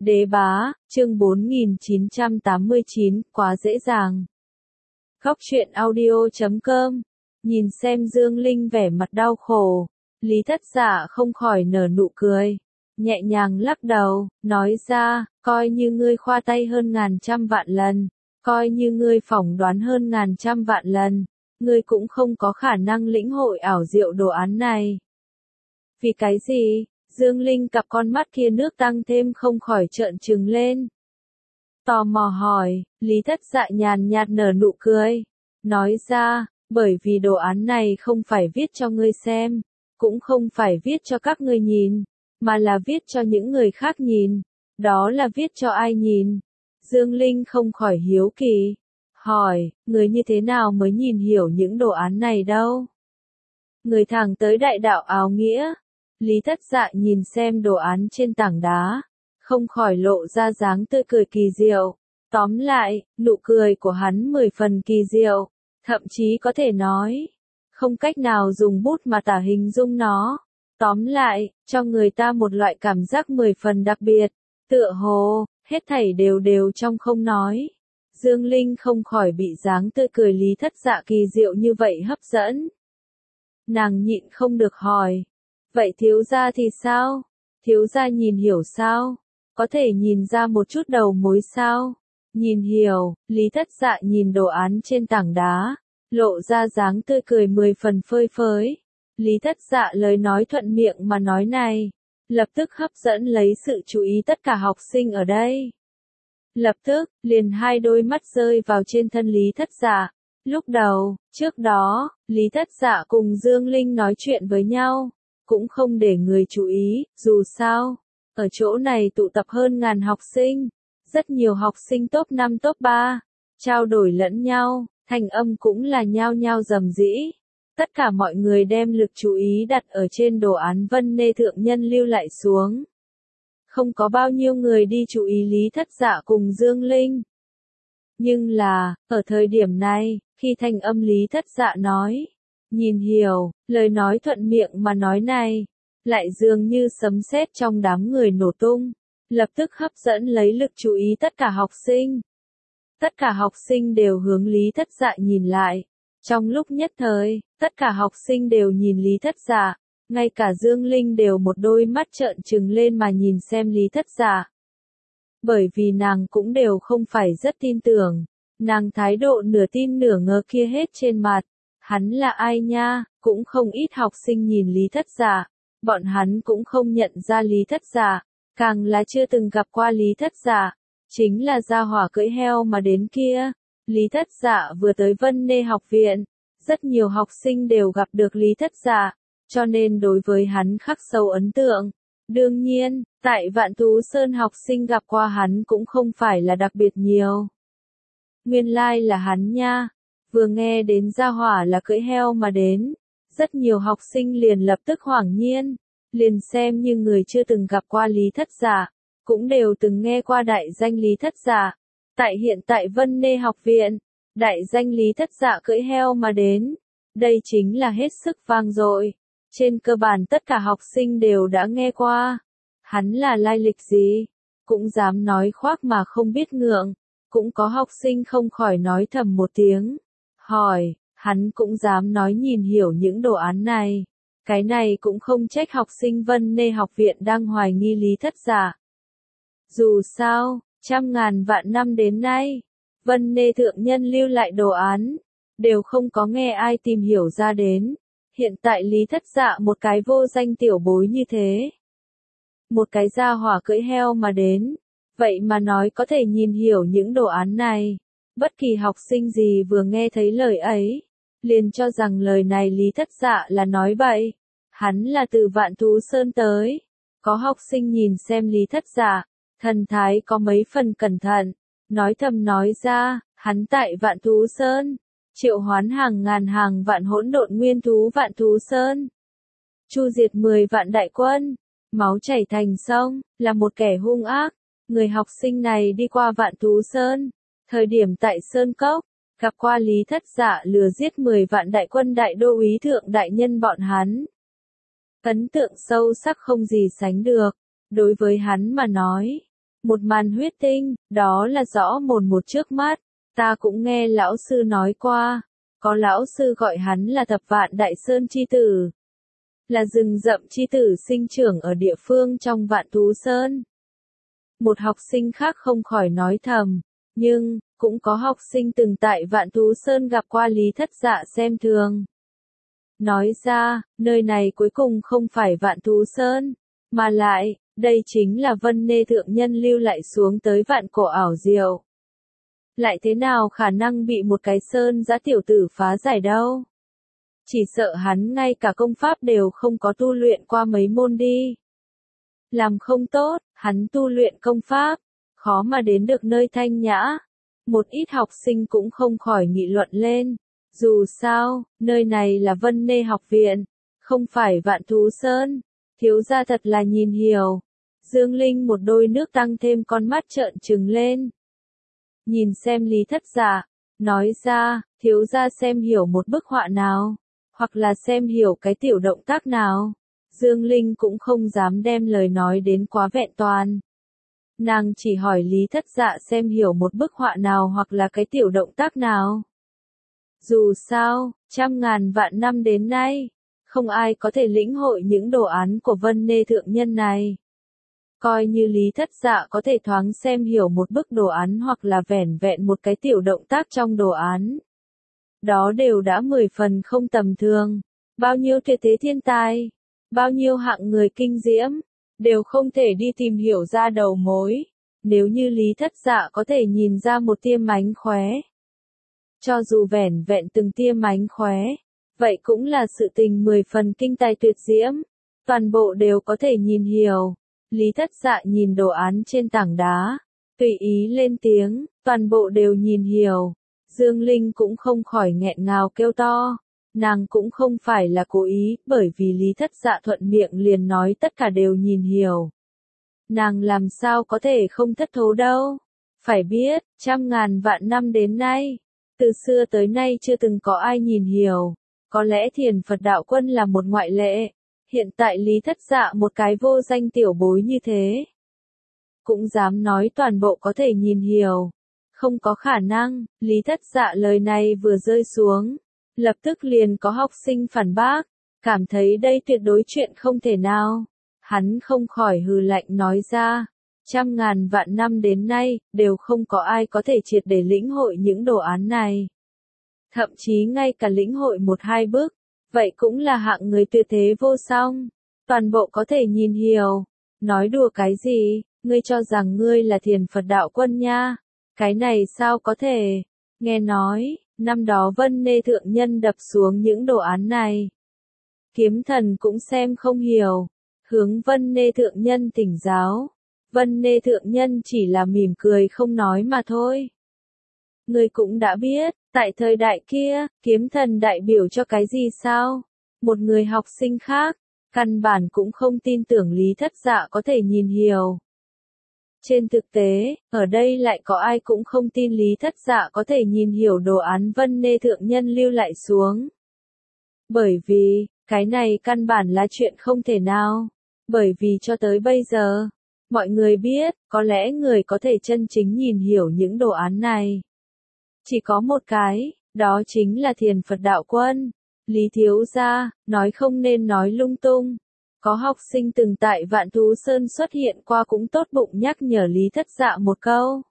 Đế bá, chương 4989, quá dễ dàng. Góc truyện audio.com. Nhìn xem Dương Linh vẻ mặt đau khổ, Lý Thất Dạ không khỏi nở nụ cười, nhẹ nhàng lắc đầu, nói ra, coi như ngươi khoa tay hơn ngàn trăm vạn lần, coi như ngươi phỏng đoán hơn ngàn trăm vạn lần, ngươi cũng không có khả năng lĩnh hội ảo diệu đồ án này. Vì cái gì? Dương Linh cặp con mắt kia nước tăng thêm không khỏi trợn trừng lên. Tò mò hỏi, Lý Thất Dạ nhàn nhạt nở nụ cười, nói ra, bởi vì đồ án này không phải viết cho ngươi xem, cũng không phải viết cho các ngươi nhìn, mà là viết cho những người khác nhìn. Đó là viết cho ai nhìn? Dương Linh không khỏi hiếu kỳ, hỏi, người như thế nào mới nhìn hiểu những đồ án này đâu? Người thẳng tới đại đạo áo nghĩa. Lý Thất Dạ nhìn xem đồ án trên tảng đá, không khỏi lộ ra dáng tươi cười kỳ diệu. Tóm lại, nụ cười của hắn 10 phần kỳ diệu, thậm chí có thể nói, không cách nào dùng bút mà tả hình dung nó. Tóm lại, cho người ta một loại cảm giác 10 phần đặc biệt, tựa hồ, hết thảy đều trong không nói. Dương Linh không khỏi bị dáng tươi cười Lý Thất Dạ kỳ diệu như vậy hấp dẫn. Nàng nhịn không được hỏi. Vậy thiếu gia thì sao? Thiếu gia nhìn hiểu sao? Có thể nhìn ra một chút đầu mối sao? Nhìn hiểu, Lý Thất Dạ nhìn đồ án trên tảng đá, lộ ra dáng tươi cười 10 phần phơi phới. Lý Thất Dạ lời nói thuận miệng mà nói này, lập tức hấp dẫn lấy sự chú ý tất cả học sinh ở đây. Lập tức, liền hai đôi mắt rơi vào trên thân Lý Thất Dạ. Lúc đầu, trước đó, Lý Thất Dạ cùng Dương Linh nói chuyện với nhau, cũng không để người chú ý, dù sao, ở chỗ này tụ tập hơn ngàn học sinh, rất nhiều học sinh top 5 top 3, trao đổi lẫn nhau, thành âm cũng là nhao nhao rầm rĩ. Tất cả mọi người đem lực chú ý đặt ở trên đồ án Vân Nê thượng nhân lưu lại xuống. Không có bao nhiêu người đi chú ý Lý Thất Dạ cùng Dương Linh. Nhưng là, ở thời điểm này, khi thành âm Lý Thất Dạ nói, nhìn hiểu, lời nói thuận miệng mà nói này, lại dường như sấm sét trong đám người nổ tung, lập tức hấp dẫn lấy lực chú ý tất cả học sinh. Tất cả học sinh đều hướng Lý Thất Dạ nhìn lại. Trong lúc nhất thời, tất cả học sinh đều nhìn Lý Thất Dạ, ngay cả Dương Linh đều một đôi mắt trợn trừng lên mà nhìn xem Lý Thất Dạ. Bởi vì nàng cũng đều không phải rất tin tưởng, nàng thái độ nửa tin nửa ngờ kia hết trên mặt. Hắn là ai nha? Cũng không ít học sinh nhìn Lý Thất Dạ, bọn hắn cũng không nhận ra Lý Thất Dạ, càng là chưa từng gặp qua Lý Thất Dạ, chính là gia hỏa cưỡi heo mà đến kia. Lý Thất Dạ vừa tới Vân Nê học viện, rất nhiều học sinh đều gặp được Lý Thất Dạ, cho nên đối với hắn khắc sâu ấn tượng. Đương nhiên, tại Vạn Thú Sơn học sinh gặp qua hắn cũng không phải là đặc biệt nhiều. Nguyên lai là hắn nha. Vừa nghe đến gia hỏa là cưỡi heo mà đến, rất nhiều học sinh liền lập tức hoảng nhiên, liền xem như người chưa từng gặp qua Lý Thất Dạ, cũng đều từng nghe qua đại danh Lý Thất Dạ. Tại hiện tại Vân Nê học viện, đại danh Lý Thất Dạ cưỡi heo mà đến, đây chính là hết sức vang dội. Trên cơ bản tất cả học sinh đều đã nghe qua. Hắn là lai lịch gì? Cũng dám nói khoác mà không biết ngượng. Cũng có học sinh không khỏi nói thầm một tiếng. Hỏi, hắn cũng dám nói nhìn hiểu những đồ án này. Cái này cũng không trách học sinh Vân Nê học viện đang hoài nghi Lý Thất Dạ. Dù sao, trăm ngàn vạn năm đến nay, Vân Nê thượng nhân lưu lại đồ án, đều không có nghe ai tìm hiểu ra đến. Hiện tại Lý Thất Dạ một cái vô danh tiểu bối như thế. Một cái gia hỏa cưỡi heo mà đến, vậy mà nói có thể nhìn hiểu những đồ án này. Bất kỳ học sinh gì vừa nghe thấy lời ấy, liền cho rằng lời này Lý Thất Dạ là nói bậy. Hắn là từ Vạn Thú Sơn tới. Có học sinh nhìn xem Lý Thất Dạ, thần thái có mấy phần cẩn thận, nói thầm nói ra, hắn tại Vạn Thú Sơn, triệu hoán hàng ngàn hàng vạn hỗn độn nguyên thú Vạn Thú Sơn, chu diệt 10 vạn đại quân, máu chảy thành sông, là một kẻ hung ác. Người học sinh này đi qua Vạn Thú Sơn, thời điểm tại Sơn Cốc, gặp qua Lý Thất Dạ lừa giết 10 vạn đại quân đại đô úy thượng đại nhân bọn hắn. Ấn tượng sâu sắc không gì sánh được, đối với hắn mà nói, Một màn huyết tinh, đó là rõ mồn một trước mắt. Ta cũng nghe lão sư nói qua, có lão sư gọi hắn là Thập Vạn Đại Sơn chi tử, là rừng rậm chi tử sinh trưởng ở địa phương trong Vạn Thú Sơn. Một học sinh khác không khỏi nói thầm, nhưng, cũng có học sinh từng tại Vạn Thú Sơn gặp qua Lý Thất Dạ xem thường. Nói ra, nơi này cuối cùng không phải Vạn Thú Sơn, mà lại, đây chính là Vân Nê thượng nhân lưu lại xuống tới vạn cổ ảo diệu. Lại thế nào khả năng bị một cái sơn giã tiểu tử phá giải đâu? Chỉ sợ hắn ngay cả công pháp đều không có tu luyện qua mấy môn đi. Làm không tốt, hắn tu luyện công pháp, khó mà đến được nơi thanh nhã. Một ít học sinh cũng không khỏi nghị luận lên. Dù sao, nơi này là Vân Nê học viện, không phải Vạn Thú Sơn. Thiếu gia thật là nhìn hiểu. Dương Linh một đôi nước tăng thêm con mắt trợn trừng lên. Nhìn xem Lý Thất Dạ, nói ra, thiếu gia xem hiểu một bức họa nào, hoặc là xem hiểu cái tiểu động tác nào. Dương Linh cũng không dám đem lời nói đến quá vẹn toàn. Nàng chỉ hỏi Lý Thất Dạ xem hiểu một bức họa nào hoặc là cái tiểu động tác nào. Dù sao, trăm ngàn vạn năm đến nay, không ai có thể lĩnh hội những đồ án của Vân Nê thượng nhân này. Coi như Lý Thất Dạ có thể thoáng xem hiểu một bức đồ án hoặc là vẻn vẹn một cái tiểu động tác trong đồ án. Đó đều đã 10 phần không tầm thường. Bao nhiêu tuyệt thế thiên tài, bao nhiêu hạng người kinh diễm, đều không thể đi tìm hiểu ra đầu mối. Nếu như Lý Thất Dạ có thể nhìn ra một tia mánh khóe, cho dù vẻn vẹn từng tia mánh khóe, vậy cũng là sự tình 10 phần kinh tài tuyệt diễm. Toàn bộ đều có thể nhìn hiểu. Lý Thất Dạ nhìn đồ án trên tảng đá, tùy ý lên tiếng, toàn bộ đều nhìn hiểu. Dương Linh cũng không khỏi nghẹn ngào kêu to. Nàng cũng không phải là cố ý, bởi vì Lý Thất Dạ thuận miệng liền nói tất cả đều nhìn hiểu. Nàng làm sao có thể không thất thố đâu. Phải biết, trăm ngàn vạn năm đến nay, từ xưa tới nay chưa từng có ai nhìn hiểu. Có lẽ Thiền Phật Đạo Quân là một ngoại lệ. Hiện tại Lý Thất Dạ một cái vô danh tiểu bối như thế, cũng dám nói toàn bộ có thể nhìn hiểu. Không có khả năng. Lý Thất Dạ lời này vừa rơi xuống, lập tức liền có học sinh phản bác, cảm thấy đây tuyệt đối chuyện không thể nào. Hắn không khỏi hừ lạnh nói ra, trăm ngàn vạn năm đến nay, đều không có ai có thể triệt để lĩnh hội những đồ án này. Thậm chí ngay cả lĩnh hội một hai bước, vậy cũng là hạng người tuyệt thế vô song, toàn bộ có thể nhìn hiểu. Nói đùa cái gì, ngươi cho rằng ngươi là Thiền Phật Đạo Quân nha, cái này sao có thể. Nghe nói, năm đó Vân Nê thượng nhân đập xuống những đồ án này, Kiếm Thần cũng xem không hiểu, hướng Vân Nê thượng nhân thỉnh giáo. Vân Nê thượng nhân chỉ là mỉm cười không nói mà thôi. Ngươi cũng đã biết, tại thời đại kia, Kiếm Thần đại biểu cho cái gì sao? Một người học sinh khác, căn bản cũng không tin tưởng Lý Thất Dạ có thể nhìn hiểu. Trên thực tế, ở đây lại có ai cũng không tin Lý Thất Dạ có thể nhìn hiểu đồ án Vân Nê thượng nhân lưu lại xuống. Bởi vì, cái này căn bản là chuyện không thể nào. Bởi vì cho tới bây giờ, mọi người biết, có lẽ người có thể chân chính nhìn hiểu những đồ án này. Chỉ có một cái, đó chính là Thiền Phật Đạo Quân. Lý thiếu gia, nói không nên nói lung tung. Có học sinh từng tại Vạn Thú Sơn xuất hiện qua cũng tốt bụng nhắc nhở Lý Thất Dạ một câu.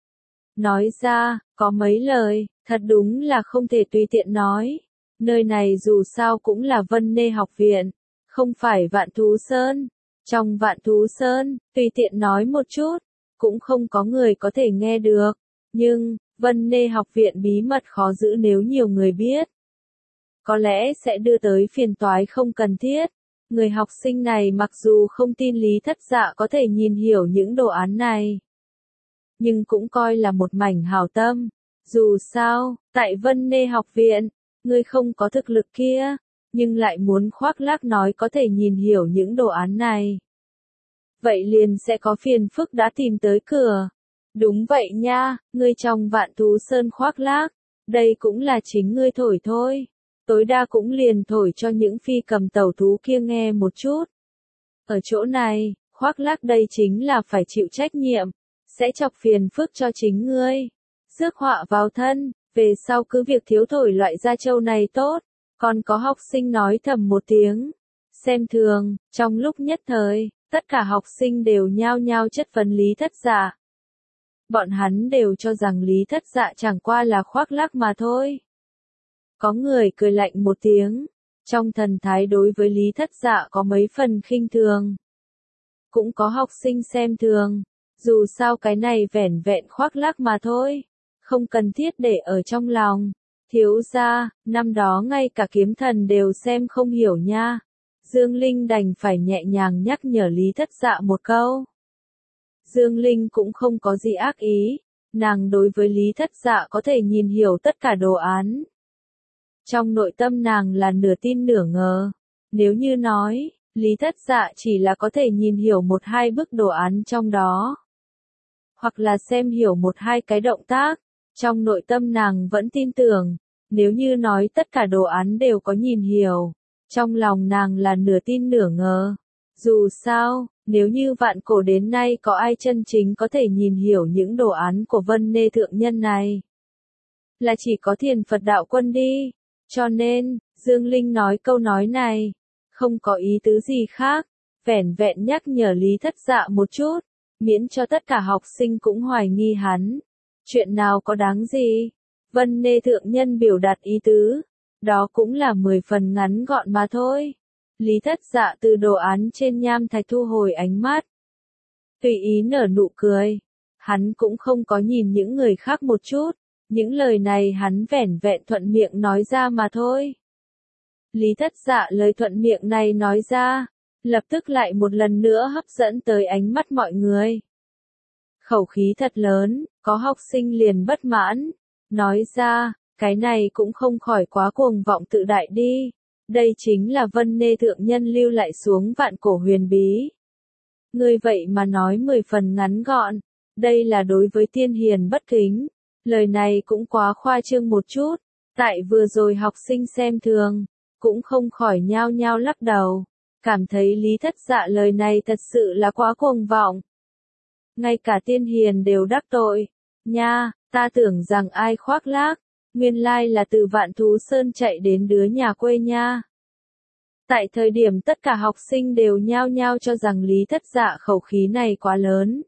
Nói ra, có mấy lời, thật đúng là không thể tùy tiện nói. Nơi này dù sao cũng là Vân Nê học viện, không phải Vạn Thú Sơn. Trong Vạn Thú Sơn, tùy tiện nói một chút, cũng không có người có thể nghe được. Nhưng, Vân Nê học viện bí mật khó giữ nếu nhiều người biết. Có lẽ sẽ đưa tới phiền toái không cần thiết. Người học sinh này mặc dù không tin Lý Thất Dạ có thể nhìn hiểu những đồ án này, nhưng cũng coi là một mảnh hảo tâm. Dù sao, tại Vân Nê học viện, ngươi không có thực lực kia, nhưng lại muốn khoác lác nói có thể nhìn hiểu những đồ án này. Vậy liền sẽ có phiền phức đã tìm tới cửa. Đúng vậy nha, ngươi trong Vạn Thú Sơn khoác lác, đây cũng là chính ngươi thổi thôi. Tối đa cũng liền thổi cho những phi cầm tẩu thú kia nghe một chút. Ở chỗ này, khoác lác đây chính là phải chịu trách nhiệm. sẽ chọc phiền phức cho chính ngươi. Rước họa vào thân, về sau cứ việc thiếu thổi loại da trâu này tốt. Còn có học sinh nói thầm một tiếng. Xem thường, trong lúc nhất thời, tất cả học sinh đều nhao nhao chất vấn Lý Thất Dạ. Bọn hắn đều cho rằng Lý Thất Dạ chẳng qua là khoác lác mà thôi. Có người cười lạnh một tiếng, trong thần thái đối với Lý Thất Dạ có mấy phần khinh thường. Cũng có học sinh xem thường, dù sao cái này vẻn vẹn khoác lác mà thôi, không cần thiết để ở trong lòng. Thiếu gia, năm đó ngay cả kiếm thần đều xem không hiểu nha. Dương Linh đành phải nhẹ nhàng nhắc nhở Lý Thất Dạ một câu. Dương Linh cũng không có gì ác ý, nàng đối với Lý Thất Dạ có thể nhìn hiểu tất cả đồ án. Trong nội tâm nàng là nửa tin nửa ngờ, nếu như nói, Lý Thất Dạ chỉ là có thể nhìn hiểu một hai bức đồ án trong đó, hoặc là xem hiểu một hai cái động tác, trong nội tâm nàng vẫn tin tưởng, nếu như nói tất cả đồ án đều có nhìn hiểu, trong lòng nàng là nửa tin nửa ngờ. Dù sao, nếu như vạn cổ đến nay có ai chân chính có thể nhìn hiểu những đồ án của Vân Nê Thượng Nhân này, là chỉ có Thiền Phật Đạo Quân đi. Cho nên, Dương Linh nói câu nói này, không có ý tứ gì khác, vẻn vẹn nhắc nhở Lý Thất Dạ một chút, miễn cho tất cả học sinh cũng hoài nghi hắn. Chuyện nào có đáng gì? Vân Nê Thượng Nhân biểu đạt ý tứ, đó cũng là 10 phần ngắn gọn mà thôi. Lý Thất Dạ từ đồ án trên nham thạch thu hồi ánh mắt, tùy ý nở nụ cười. Hắn cũng không có nhìn những người khác một chút, những lời này hắn vẻn vẹn thuận miệng nói ra mà thôi. Lý Thất Dạ lời thuận miệng này nói ra, lập tức lại một lần nữa hấp dẫn tới ánh mắt mọi người. Khẩu khí thật lớn, có học sinh liền bất mãn, nói ra, cái này cũng không khỏi quá cuồng vọng tự đại đi. Đây chính là Vân Nê Thượng Nhân lưu lại xuống vạn cổ huyền bí. Ngươi vậy mà nói 10 phần ngắn gọn, đây là đối với tiên hiền bất kính. Lời này cũng quá khoa trương một chút, tại vừa rồi học sinh xem thường, cũng không khỏi nhao nhao lắc đầu, cảm thấy Lý Thất Dạ lời này thật sự là quá cuồng vọng. Ngay cả tiên hiền đều đắc tội, nha, ta tưởng rằng ai khoác lác, nguyên lai là từ Vạn Thú Sơn chạy đến đứa nhà quê nha. Tại thời điểm tất cả học sinh đều nhao nhao cho rằng Lý Thất Dạ khẩu khí này quá lớn.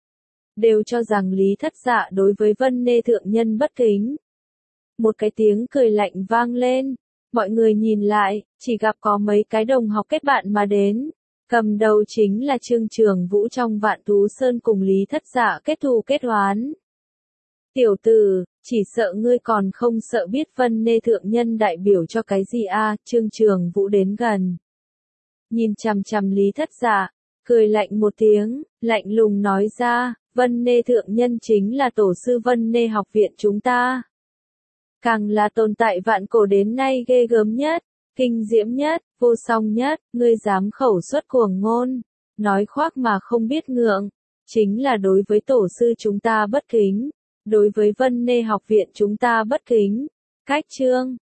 Đều cho rằng Lý Thất Dạ đối với Vân Nê Thượng Nhân bất kính. Một cái tiếng cười lạnh vang lên, mọi người nhìn lại, chỉ gặp có mấy cái đồng học kết bạn mà đến. Cầm đầu chính là Trương Trường Vũ trong Vạn Thú Sơn cùng Lý Thất Dạ kết thù kết oán. Tiểu tử, chỉ sợ ngươi còn không sợ biết Vân Nê Thượng Nhân đại biểu cho cái gì a? Trương Trường Vũ đến gần, nhìn chằm chằm Lý Thất Dạ, cười lạnh một tiếng, lạnh lùng nói ra, Vân Nê Thượng Nhân chính là tổ sư Vân Nê học viện chúng ta. Càng là tồn tại vạn cổ đến nay ghê gớm nhất, kinh diễm nhất, vô song nhất, ngươi dám khẩu xuất cuồng ngôn, nói khoác mà không biết ngượng, chính là đối với tổ sư chúng ta bất kính, đối với Vân Nê học viện chúng ta bất kính. Cách chương